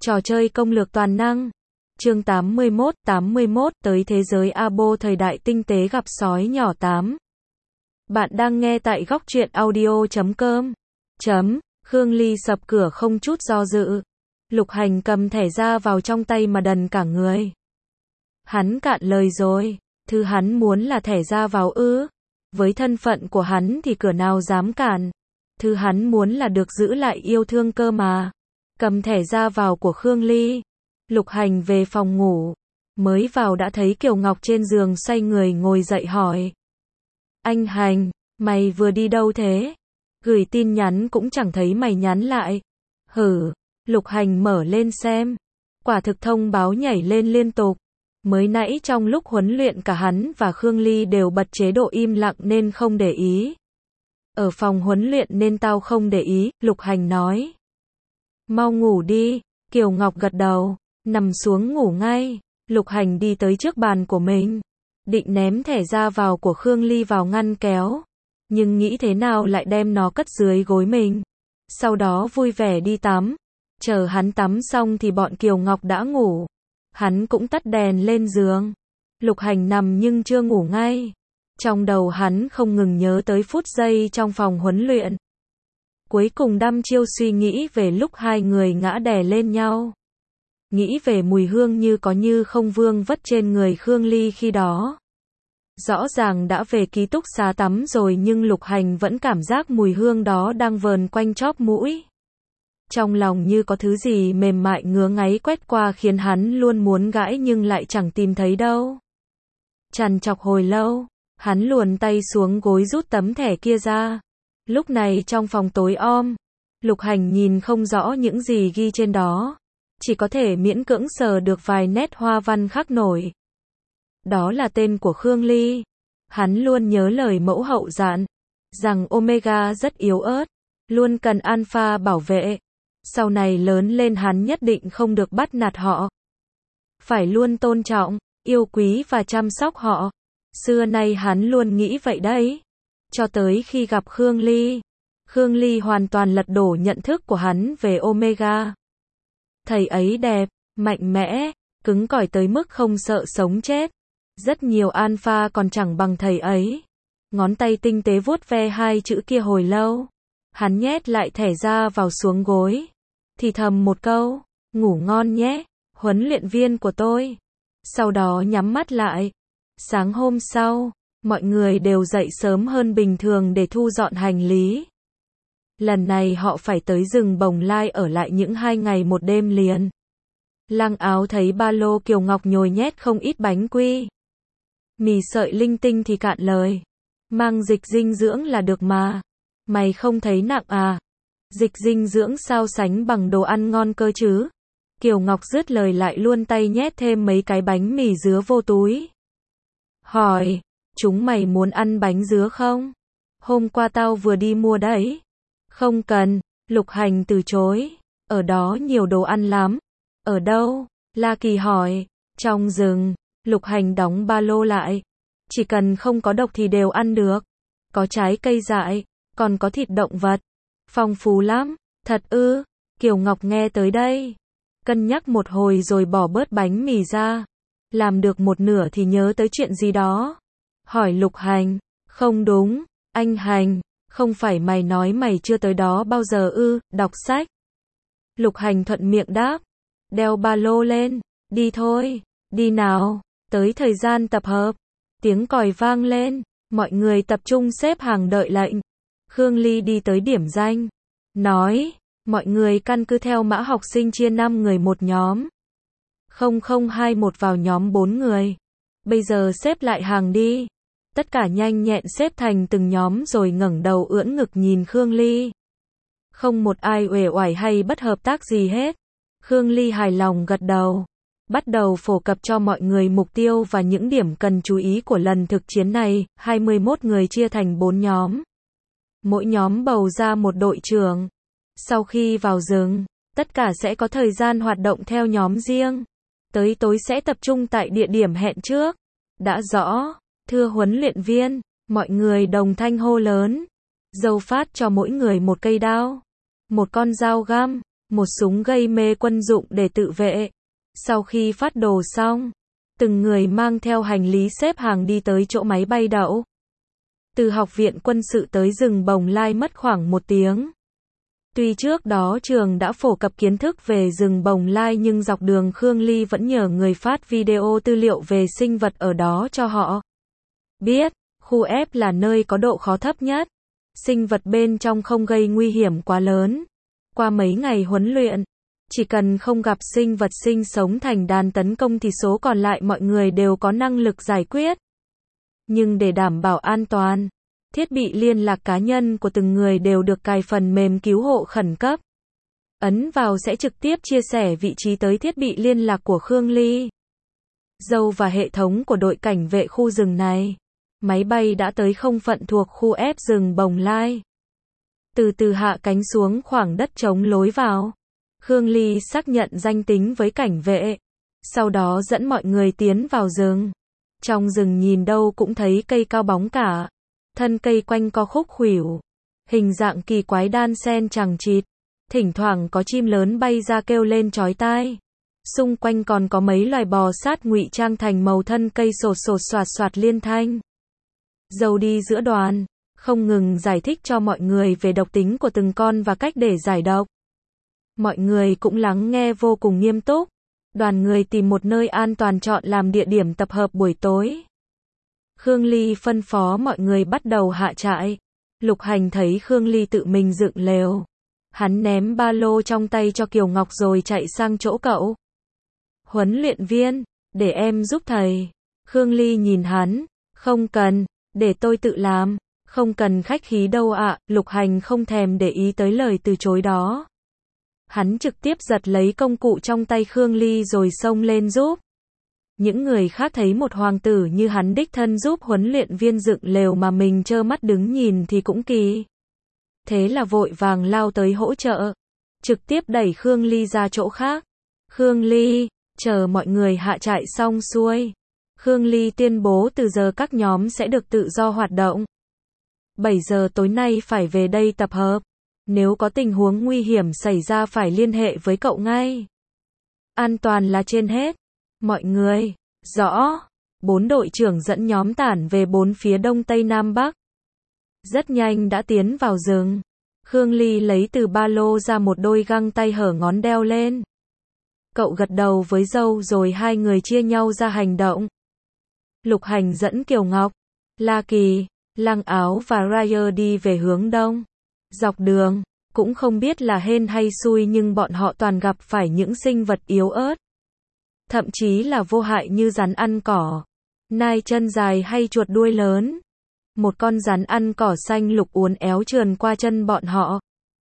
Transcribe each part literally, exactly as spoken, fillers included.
Trò chơi công lược toàn năng. Chương tám mươi mốt, tám mươi mốt, tới thế giới Abo thời đại tinh tế gặp sói nhỏ tám. Bạn đang nghe tại góc truyện audio chấm com. Chấm, Khương Ly sập cửa không chút do dự. Lục Hành cầm thẻ ra vào trong tay mà đần cả người. Hắn cạn lời rồi, thứ hắn muốn là thẻ ra vào ư? Với thân phận của hắn thì cửa nào dám cản. Thứ hắn muốn là được giữ lại yêu thương cơ mà. Cầm thẻ ra vào của Khương Ly. Lục Hành về phòng ngủ. Mới vào đã thấy Kiều Ngọc trên giường xoay người ngồi dậy hỏi. Anh Hành, mày vừa đi đâu thế? Gửi tin nhắn cũng chẳng thấy mày nhắn lại. Hử, Lục Hành mở lên xem. Quả thực thông báo nhảy lên liên tục. Mới nãy trong lúc huấn luyện cả hắn và Khương Ly đều bật chế độ im lặng nên không để ý. Ở phòng huấn luyện nên tao không để ý, Lục Hành nói. Mau ngủ đi, Kiều Ngọc gật đầu, nằm xuống ngủ ngay. Lục Hành đi tới trước bàn của mình, định ném thẻ ra vào của Khương Ly vào ngăn kéo, nhưng nghĩ thế nào lại đem nó cất dưới gối mình. Sau đó vui vẻ đi tắm. Chờ hắn tắm xong thì bọn Kiều Ngọc đã ngủ. Hắn cũng tắt đèn lên giường. Lục Hành nằm nhưng chưa ngủ ngay. Trong đầu hắn không ngừng nhớ tới phút giây trong phòng huấn luyện. Cuối cùng đăm chiêu suy nghĩ về lúc hai người ngã đè lên nhau. Nghĩ về mùi hương như có như không vương vất trên người Khương Ly khi đó. Rõ ràng đã về ký túc xá tắm rồi nhưng Lục Hành vẫn cảm giác mùi hương đó đang vờn quanh chóp mũi. Trong lòng như có thứ gì mềm mại ngứa ngáy quét qua khiến hắn luôn muốn gãi nhưng lại chẳng tìm thấy đâu. Trằn trọc hồi lâu, hắn luồn tay xuống gối rút tấm thẻ kia ra. Lúc này trong phòng tối om, Lục Hành nhìn không rõ những gì ghi trên đó. Chỉ có thể miễn cưỡng sờ được vài nét hoa văn khắc nổi. Đó là tên của Khương Ly. Hắn luôn nhớ lời mẫu hậu dặn, rằng Omega rất yếu ớt, luôn cần Alpha bảo vệ. Sau này lớn lên hắn nhất định không được bắt nạt họ. Phải luôn tôn trọng, yêu quý và chăm sóc họ. Xưa nay hắn luôn nghĩ vậy đấy. Cho tới khi gặp Khương Ly. Khương Ly hoàn toàn lật đổ nhận thức của hắn về Omega. Thầy ấy đẹp, mạnh mẽ, cứng cỏi tới mức không sợ sống chết. Rất nhiều alpha còn chẳng bằng thầy ấy. Ngón tay tinh tế vuốt ve hai chữ kia hồi lâu. Hắn nhét lại thẻ ra vào xuống gối. Thì thầm một câu, ngủ ngon nhé, huấn luyện viên của tôi. Sau đó nhắm mắt lại. Sáng hôm sau, mọi người đều dậy sớm hơn bình thường để thu dọn hành lý. Lần này họ phải tới rừng Bồng Lai ở lại những hai ngày một đêm liền. Lăng Áo thấy ba lô Kiều Ngọc nhồi nhét không ít bánh quy. Mì sợi linh tinh thì cạn lời. Mang dịch dinh dưỡng là được mà. Mày không thấy nặng à? Dịch dinh dưỡng sao sánh bằng đồ ăn ngon cơ chứ? Kiều Ngọc dứt lời lại luôn tay nhét thêm mấy cái bánh mì dứa vô túi. Hỏi, chúng mày muốn ăn bánh dứa không? Hôm qua tao vừa đi mua đấy. Không cần, Lục Hành từ chối. Ở đó nhiều đồ ăn lắm. Ở đâu? La Kỳ hỏi. Trong rừng. Lục Hành đóng ba lô lại. Chỉ cần không có độc thì đều ăn được. Có trái cây dại, còn có thịt động vật. Phong phú lắm. Thật ư? Kiều Ngọc nghe tới đây. Cân nhắc một hồi rồi bỏ bớt bánh mì ra. Làm được một nửa thì nhớ tới chuyện gì đó. Hỏi Lục Hành. Không đúng, anh Hành. Không phải mày nói mày chưa tới đó bao giờ ư, đọc sách. Lục Hành thuận miệng đáp. Đeo ba lô lên, đi thôi, đi nào, tới thời gian tập hợp. Tiếng còi vang lên, mọi người tập trung xếp hàng đợi lệnh. Khương Ly đi tới điểm danh, nói, mọi người căn cứ theo mã học sinh chia năm người một nhóm. không không hai một vào nhóm bốn người. Bây giờ xếp lại hàng đi. Tất cả nhanh nhẹn xếp thành từng nhóm rồi ngẩng đầu ưỡn ngực nhìn Khương Ly. Không một ai uể oải hay bất hợp tác gì hết. Khương Ly hài lòng gật đầu. Bắt đầu phổ cập cho mọi người mục tiêu và những điểm cần chú ý của lần thực chiến này. hai mươi mốt người chia thành bốn nhóm. Mỗi nhóm bầu ra một đội trưởng. Sau khi vào rừng, tất cả sẽ có thời gian hoạt động theo nhóm riêng. Tới tối sẽ tập trung tại địa điểm hẹn trước. Đã rõ. Thưa huấn luyện viên, mọi người đồng thanh hô lớn. Dâu phát cho mỗi người một cây đao, một con dao găm, một súng gây mê quân dụng để tự vệ. Sau khi phát đồ xong, từng người mang theo hành lý xếp hàng đi tới chỗ máy bay đậu. Từ học viện quân sự tới rừng Bồng Lai mất khoảng một tiếng. Tuy trước đó trường đã phổ cập kiến thức về rừng Bồng Lai nhưng dọc đường Khương Ly vẫn nhờ người phát video tư liệu về sinh vật ở đó cho họ biết, khu F là nơi có độ khó thấp nhất. Sinh vật bên trong không gây nguy hiểm quá lớn. Qua mấy ngày huấn luyện, chỉ cần không gặp sinh vật sinh sống thành đàn tấn công thì số còn lại mọi người đều có năng lực giải quyết. Nhưng để đảm bảo an toàn, thiết bị liên lạc cá nhân của từng người đều được cài phần mềm cứu hộ khẩn cấp. Ấn vào sẽ trực tiếp chia sẻ vị trí tới thiết bị liên lạc của Khương Ly, Dâu và hệ thống của đội cảnh vệ khu rừng này. Máy bay đã tới không phận thuộc khu F rừng Bồng Lai. Từ từ hạ cánh xuống khoảng đất trống lối vào. Khương Ly xác nhận danh tính với cảnh vệ. Sau đó dẫn mọi người tiến vào rừng. Trong rừng nhìn đâu cũng thấy cây cao bóng cả. Thân cây quanh co khúc khuỷu. Hình dạng kỳ quái đan xen chằng chịt. Thỉnh thoảng có chim lớn bay ra kêu lên chói tai. Xung quanh còn có mấy loài bò sát ngụy trang thành màu thân cây sột sột soạt soạt liên thanh. Dâu đi giữa đoàn, không ngừng giải thích cho mọi người về độc tính của từng con và cách để giải độc. Mọi người cũng lắng nghe vô cùng nghiêm túc. Đoàn người tìm một nơi an toàn chọn làm địa điểm tập hợp buổi tối. Khương Ly phân phó mọi người bắt đầu hạ trại. Lục Hành thấy Khương Ly tự mình dựng lều. Hắn ném ba lô trong tay cho Kiều Ngọc rồi chạy sang chỗ cậu. Huấn luyện viên, để em giúp thầy. Khương Ly nhìn hắn, không cần, để tôi tự làm. Không cần khách khí đâu ạ. Lục Hành không thèm để ý tới lời từ chối đó. Hắn trực tiếp giật lấy công cụ trong tay Khương Ly rồi xông lên giúp. Những người khác thấy một hoàng tử như hắn đích thân giúp huấn luyện viên dựng lều mà mình trơ mắt đứng nhìn thì cũng kỳ. Thế là vội vàng lao tới hỗ trợ. Trực tiếp đẩy Khương Ly ra chỗ khác. Khương Ly, chờ mọi người hạ trại xong xuôi. Khương Ly tuyên bố từ giờ các nhóm sẽ được tự do hoạt động. bảy giờ tối nay phải về đây tập hợp. Nếu có tình huống nguy hiểm xảy ra phải liên hệ với cậu ngay. An toàn là trên hết. Mọi người, rõ. Bốn đội trưởng dẫn nhóm tản về bốn phía đông tây nam bắc. Rất nhanh đã tiến vào rừng. Khương Ly lấy từ ba lô ra một đôi găng tay hở ngón đeo lên. Cậu gật đầu với Dâu rồi hai người chia nhau ra hành động. Lục Hành dẫn Kiều Ngọc, La Kỳ, Lăng Áo và Ryer đi về hướng đông. Dọc đường, cũng không biết là hên hay xui nhưng bọn họ toàn gặp phải những sinh vật yếu ớt. Thậm chí là vô hại như rắn ăn cỏ, nai chân dài hay chuột đuôi lớn. Một con rắn ăn cỏ xanh lục uốn éo trườn qua chân bọn họ.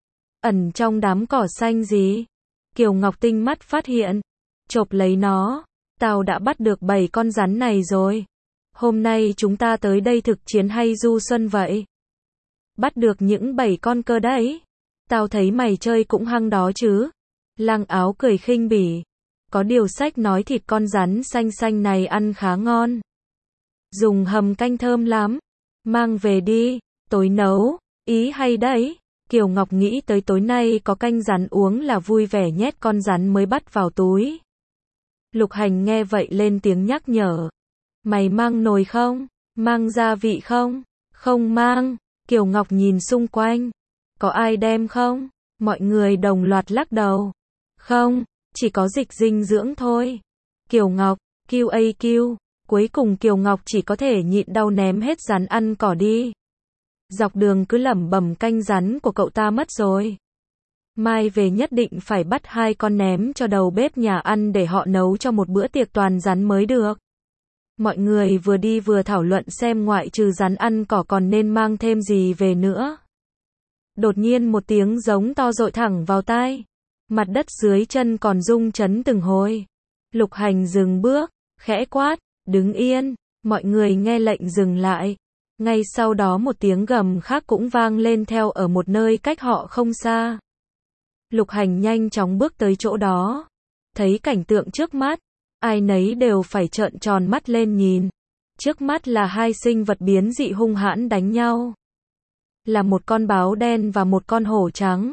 Ẩn trong đám cỏ xanh gì? Kiều Ngọc tinh mắt phát hiện. Chộp lấy nó. Tao đã bắt được bảy con rắn này rồi. Hôm nay chúng ta tới đây thực chiến hay du xuân vậy? Bắt được những bảy con cơ đấy. Tao thấy mày chơi cũng hăng đó chứ. Lăng Áo cười khinh bỉ. Có điều sách nói thịt con rắn xanh xanh này ăn khá ngon. Dùng hầm canh thơm lắm. Mang về đi, tối nấu, ý hay đấy. Kiều Ngọc nghĩ tới tối nay có canh rắn uống là vui vẻ nhét con rắn mới bắt vào túi. Lục Hành nghe vậy lên tiếng nhắc nhở. Mày mang nồi không? Mang gia vị không? Không mang. Kiều Ngọc nhìn xung quanh. Có ai đem không? Mọi người đồng loạt lắc đầu. Không, chỉ có dịch dinh dưỡng thôi. Kiều Ngọc, Q A Q. Cuối cùng Kiều Ngọc chỉ có thể nhịn đau ném hết rắn ăn cỏ đi. Dọc đường cứ lẩm bẩm canh rắn của cậu ta mất rồi. Mai về nhất định phải bắt hai con ném cho đầu bếp nhà ăn để họ nấu cho một bữa tiệc toàn rắn mới được. Mọi người vừa đi vừa thảo luận xem ngoại trừ rắn ăn cỏ còn nên mang thêm gì về nữa. Đột nhiên một tiếng giống to dội thẳng vào tai. Mặt đất dưới chân còn rung chấn từng hồi. Lục Hành dừng bước, khẽ quát, đứng yên. Mọi người nghe lệnh dừng lại. Ngay sau đó một tiếng gầm khác cũng vang lên theo ở một nơi cách họ không xa. Lục Hành nhanh chóng bước tới chỗ đó. Thấy cảnh tượng trước mắt, ai nấy đều phải trợn tròn mắt lên nhìn. Trước mắt là hai sinh vật biến dị hung hãn đánh nhau. Là một con báo đen và một con hổ trắng.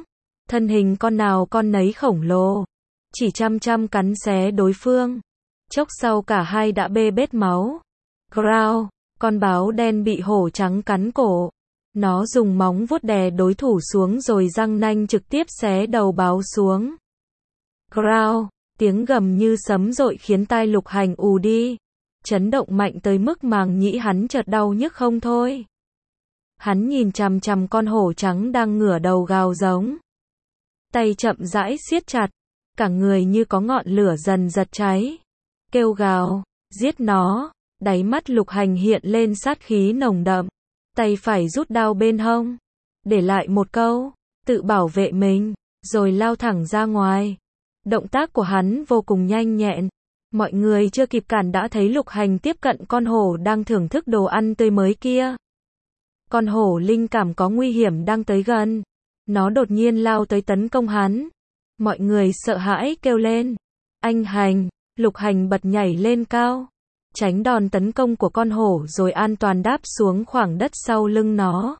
Thân hình con nào con nấy khổng lồ, chỉ chăm chăm cắn xé đối phương. Chốc sau cả hai đã bê bết máu. Growl, con báo đen bị hổ trắng cắn cổ. Nó dùng móng vuốt đè đối thủ xuống rồi răng nanh trực tiếp xé đầu báo xuống. Growl, tiếng gầm như sấm dội khiến tai Lục Hành ù đi. Chấn động mạnh tới mức màng nhĩ hắn chợt đau nhức không thôi. Hắn nhìn chằm chằm con hổ trắng đang ngửa đầu gào giống. Tay chậm rãi siết chặt, cả người như có ngọn lửa dần giật cháy. Kêu gào, giết nó, đáy mắt Lục Hành hiện lên sát khí nồng đậm. Tay phải rút đao bên hông, để lại một câu, tự bảo vệ mình, rồi lao thẳng ra ngoài. Động tác của hắn vô cùng nhanh nhẹn. Mọi người chưa kịp cản đã thấy Lục Hành tiếp cận con hổ đang thưởng thức đồ ăn tươi mới kia. Con hổ linh cảm có nguy hiểm đang tới gần. Nó đột nhiên lao tới tấn công hắn. Mọi người sợ hãi kêu lên. Anh Hành, Lục Hành bật nhảy lên cao, tránh đòn tấn công của con hổ rồi an toàn đáp xuống khoảng đất sau lưng nó.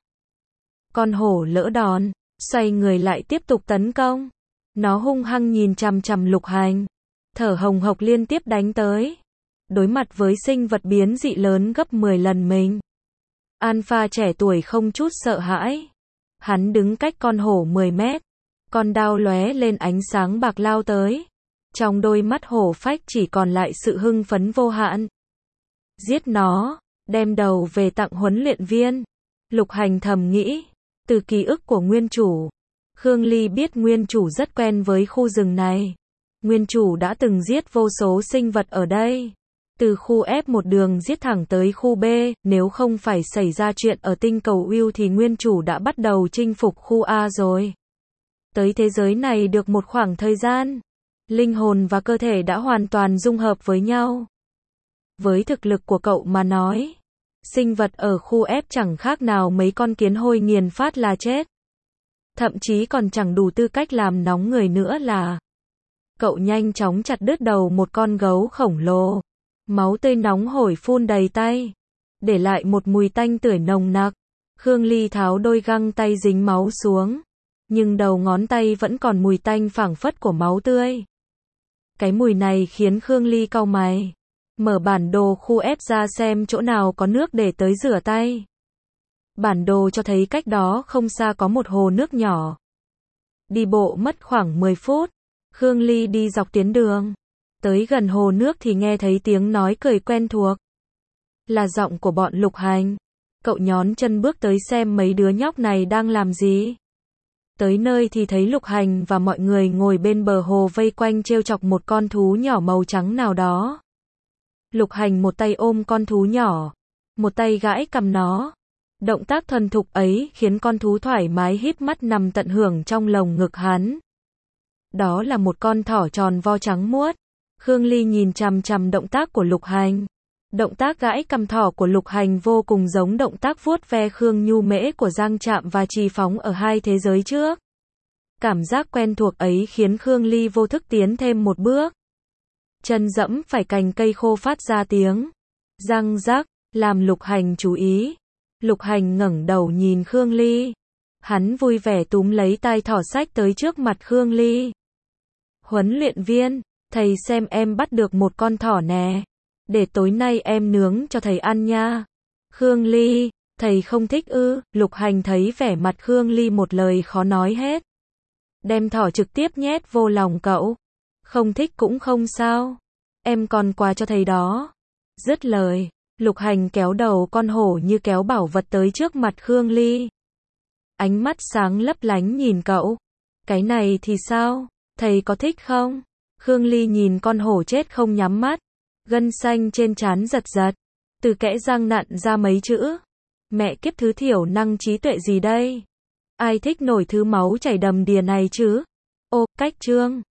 Con hổ lỡ đòn, xoay người lại tiếp tục tấn công. Nó hung hăng nhìn chằm chằm Lục Hành, thở hồng hộc liên tiếp đánh tới. Đối mặt với sinh vật biến dị lớn gấp mười lần mình, Alpha trẻ tuổi không chút sợ hãi. Hắn đứng cách con hổ mười mét, con đao lóe lên ánh sáng bạc lao tới. Trong đôi mắt hổ phách chỉ còn lại sự hưng phấn vô hạn. Giết nó, đem đầu về tặng huấn luyện viên. Lục Hành thầm nghĩ, từ ký ức của nguyên chủ, Khương Ly biết nguyên chủ rất quen với khu rừng này. Nguyên chủ đã từng giết vô số sinh vật ở đây. Từ khu F một đường giết thẳng tới khu B, nếu không phải xảy ra chuyện ở tinh cầu Will thì nguyên chủ đã bắt đầu chinh phục khu A rồi. Tới thế giới này được một khoảng thời gian, linh hồn và cơ thể đã hoàn toàn dung hợp với nhau. Với thực lực của cậu mà nói, sinh vật ở khu F chẳng khác nào mấy con kiến hôi nghiền phát là chết. Thậm chí còn chẳng đủ tư cách làm nóng người nữa là. Cậu nhanh chóng chặt đứt đầu một con gấu khổng lồ. Máu tươi nóng hổi phun đầy tay, để lại một mùi tanh tưởi nồng nặc. Khương Ly tháo đôi găng tay dính máu xuống, nhưng đầu ngón tay vẫn còn mùi tanh phảng phất của máu tươi. Cái mùi này khiến Khương Ly cau mày. Mở bản đồ khu F ra xem chỗ nào có nước để tới rửa tay. Bản đồ cho thấy cách đó không xa có một hồ nước nhỏ. Đi bộ mất khoảng mười phút, Khương Ly đi dọc tuyến đường. Tới gần hồ nước thì nghe thấy tiếng nói cười quen thuộc. Là giọng của bọn Lục Hành. Cậu nhón chân bước tới xem mấy đứa nhóc này đang làm gì. Tới nơi thì thấy Lục Hành và mọi người ngồi bên bờ hồ vây quanh trêu chọc một con thú nhỏ màu trắng nào đó. Lục Hành một tay ôm con thú nhỏ, một tay gãi cằm nó. Động tác thuần thục ấy khiến con thú thoải mái híp mắt nằm tận hưởng trong lồng ngực hắn. Đó là một con thỏ tròn vo trắng muốt. Khương Ly nhìn chằm chằm động tác của Lục Hành. Động tác gãi cằm thỏ của Lục Hành vô cùng giống động tác vuốt ve Khương Nhu Mễ của Giang Trạm và Trì Phóng ở hai thế giới trước. Cảm giác quen thuộc ấy khiến Khương Ly vô thức tiến thêm một bước. Chân dẫm phải cành cây khô phát ra tiếng răng rắc, làm Lục Hành chú ý. Lục Hành ngẩng đầu nhìn Khương Ly. Hắn vui vẻ túm lấy tai thỏ xách tới trước mặt Khương Ly. Huấn luyện viên, thầy xem em bắt được một con thỏ nè. Để tối nay em nướng cho thầy ăn nha. Khương Ly, thầy không thích ư? Lục Hành thấy vẻ mặt Khương Ly một lời khó nói hết. Đem thỏ trực tiếp nhét vô lòng cậu. Không thích cũng không sao. Em còn quà cho thầy đó. Dứt lời, Lục Hành kéo đầu con hổ như kéo bảo vật tới trước mặt Khương Ly. Ánh mắt sáng lấp lánh nhìn cậu. Cái này thì sao? Thầy có thích không? Khương Ly nhìn con hổ chết không nhắm mắt. Gân xanh trên trán giật giật. Từ kẽ răng nặn ra mấy chữ. Mẹ kiếp thứ thiểu năng trí tuệ gì đây? Ai thích nổi thứ máu chảy đầm đìa này chứ? Ô, cách chương.